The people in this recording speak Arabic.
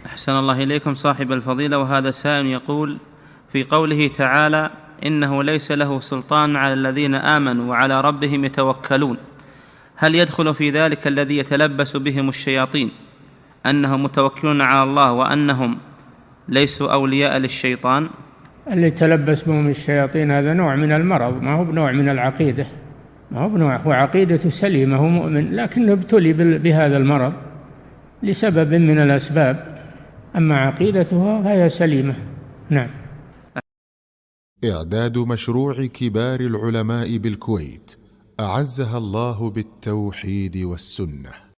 أحسن الله إليكم صاحب الفضيلة. وهذا سائل يقول: في قوله تعالى: إنه ليس له سلطان على الذين آمنوا وعلى ربهم يتوكلون، هل يدخل في ذلك الذي يتلبس بهم الشياطين أنهم متوكلون على الله وأنهم ليسوا أولياء للشيطان؟ اللي يتلبس بهم الشياطين هذا نوع من المرض، ما هو بنوع من العقيدة، ما هو بنوع، هو عقيدته سليمة، هو مؤمن، لكنه ابتلي بهذا المرض لسبب من الأسباب، أما عقيدته فهي سليمة. نعم. إعداد مشروع كبار العلماء بالكويت أعزها الله بالتوحيد والسنة.